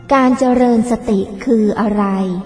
การเจริญสติคืออะไร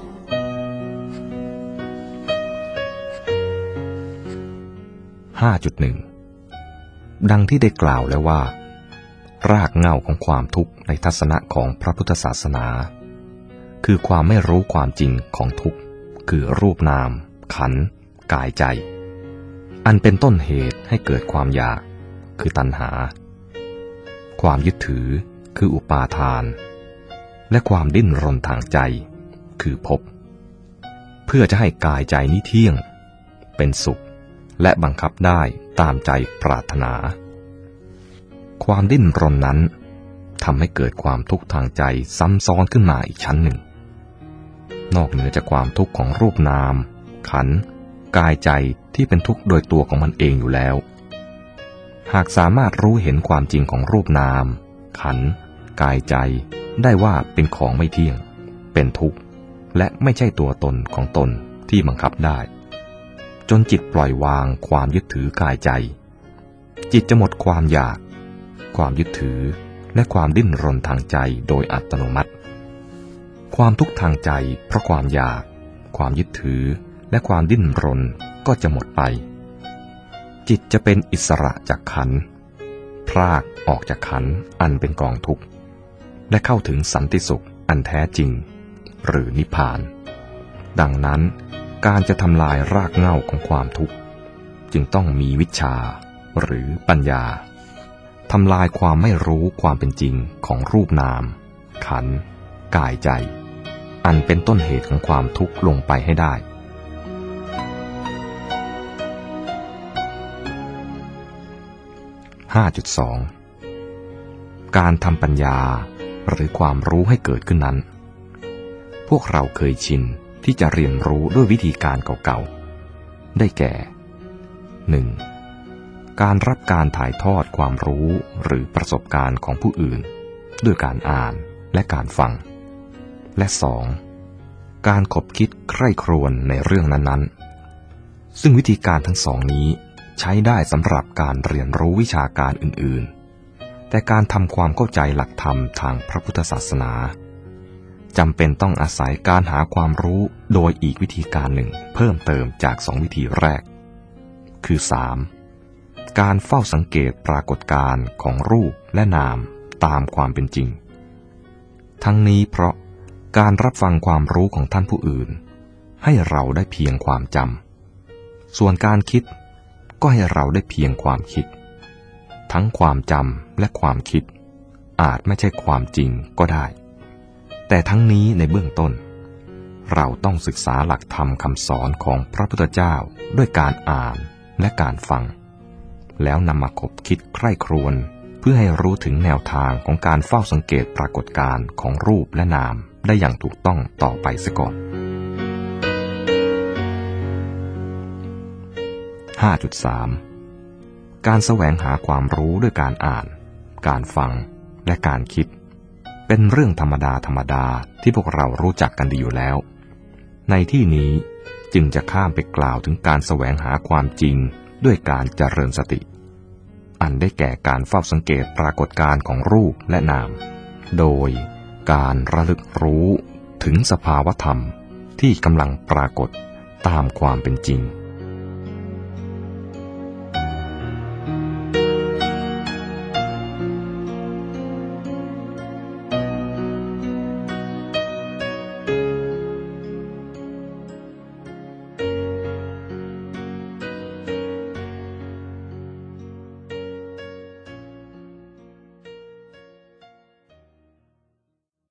5.1 ดังที่ได้กล่าวแล้วว่ารากเหง้าของความทุกข์ในทัศนะของพระพุทธศาสนาคือความไม่รู้ความจริงของทุกข์คือรูปนามขันธ์กายใจอันเป็นต้นเหตุให้เกิดความอยากคือตัณหาความยึดถือคืออุปาทานและความดิ้นรนทางใจคือภพเพื่อจะให้กายใจนี้เที่ยงเป็นสุขและบังคับได้ตามใจปรารถนาความดิ้นรนนั้นทำให้เกิดความทุกข์ทางใจซ้ำซ้อนขึ้นมาอีกชั้นหนึ่งนอกเหนือจากความทุกข์ของรูปนามขันธ์กายใจที่เป็นทุกข์โดยตัวของมันเองอยู่แล้วหากสามารถรู้เห็นความจริงของรูปนามขันธ์กายใจได้ว่าเป็นของไม่เที่ยงเป็นทุกข์และไม่ใช่ตัวตนของตนที่บังคับได้จนจิตปล่อยวางความยึดถือกายใจจิตจะหมดความอยากความยึดถือและความดิ้นรนทางใจโดยอัตโนมัติความทุกข์ทางใจเพราะความอยากความยึดถือและความดิ้นรนก็จะหมดไปจิตจะเป็นอิสระจากขันธ์พรากออกจากขันธ์อันเป็นกองทุกข์และเข้าถึงสันติสุขอันแท้จริงหรือนิพพานดังนั้นการจะทำลายรากเหง้าของความทุกข์จึงต้องมีวิชชาหรือปัญญาทำลายความไม่รู้ความเป็นจริงของรูปนามขันธ์กายใจอันเป็นต้นเหตุของความทุกข์ลงไปให้ได้5.2 การทำปัญญาหรือความรู้ให้เกิดขึ้นนั้นพวกเราเคยชินที่จะเรียนรู้ด้วยวิธีการเก่าๆได้แก่ 1. การรับการถ่ายทอดความรู้หรือประสบการณ์ของผู้อื่นด้วยการอ่านและการฟังและ 2. การคบคิดใคร่ครวญในเรื่องนั้นๆซึ่งวิธีการทั้งสองนี้ใช้ได้สำหรับการเรียนรู้วิชาการอื่นๆแต่การทำความเข้าใจหลักธรรมทางพระพุทธศาสนาจำเป็นต้องอาศัยการหาความรู้โดยอีกวิธีการหนึ่งเพิ่มเติมจาก2วิธีแรกคือ 3. การเฝ้าสังเกตปรากฏการณ์ของรูปและนามตามความเป็นจริงทั้งนี้เพราะการรับฟังความรู้ของท่านผู้อื่นให้เราได้เพียงความจำส่วนการคิดก็ให้เราได้เพียงความคิดทั้งความจำและความคิดอาจไม่ใช่ความจริงก็ได้แต่ทั้งนี้ในเบื้องต้นเราต้องศึกษาหลักธรรมคำสอนของพระพุทธเจ้าด้วยการอ่านและการฟังแล้วนำมาคบคิดใคร่ครวญเพื่อให้รู้ถึงแนวทางของการเฝ้าสังเกตปรากฏการณ์ของรูปและนามได้อย่างถูกต้องต่อไปเสียก่อน 5.3 การแสวงหาความรู้ด้วยการอ่านการฟังและการคิดเป็นเรื่องธรรมดาที่พวกเรารู้จักกันดีอยู่แล้วในที่นี้จึงจะข้ามไปกล่าวถึงการแสวงหาความจริงด้วยการเจริญสติอันได้แก่การเฝ้าสังเกตปรากฏการณ์ของรูปและนามโดยการระลึกรู้ถึงสภาวธรรมที่กำลังปรากฏตามความเป็นจริง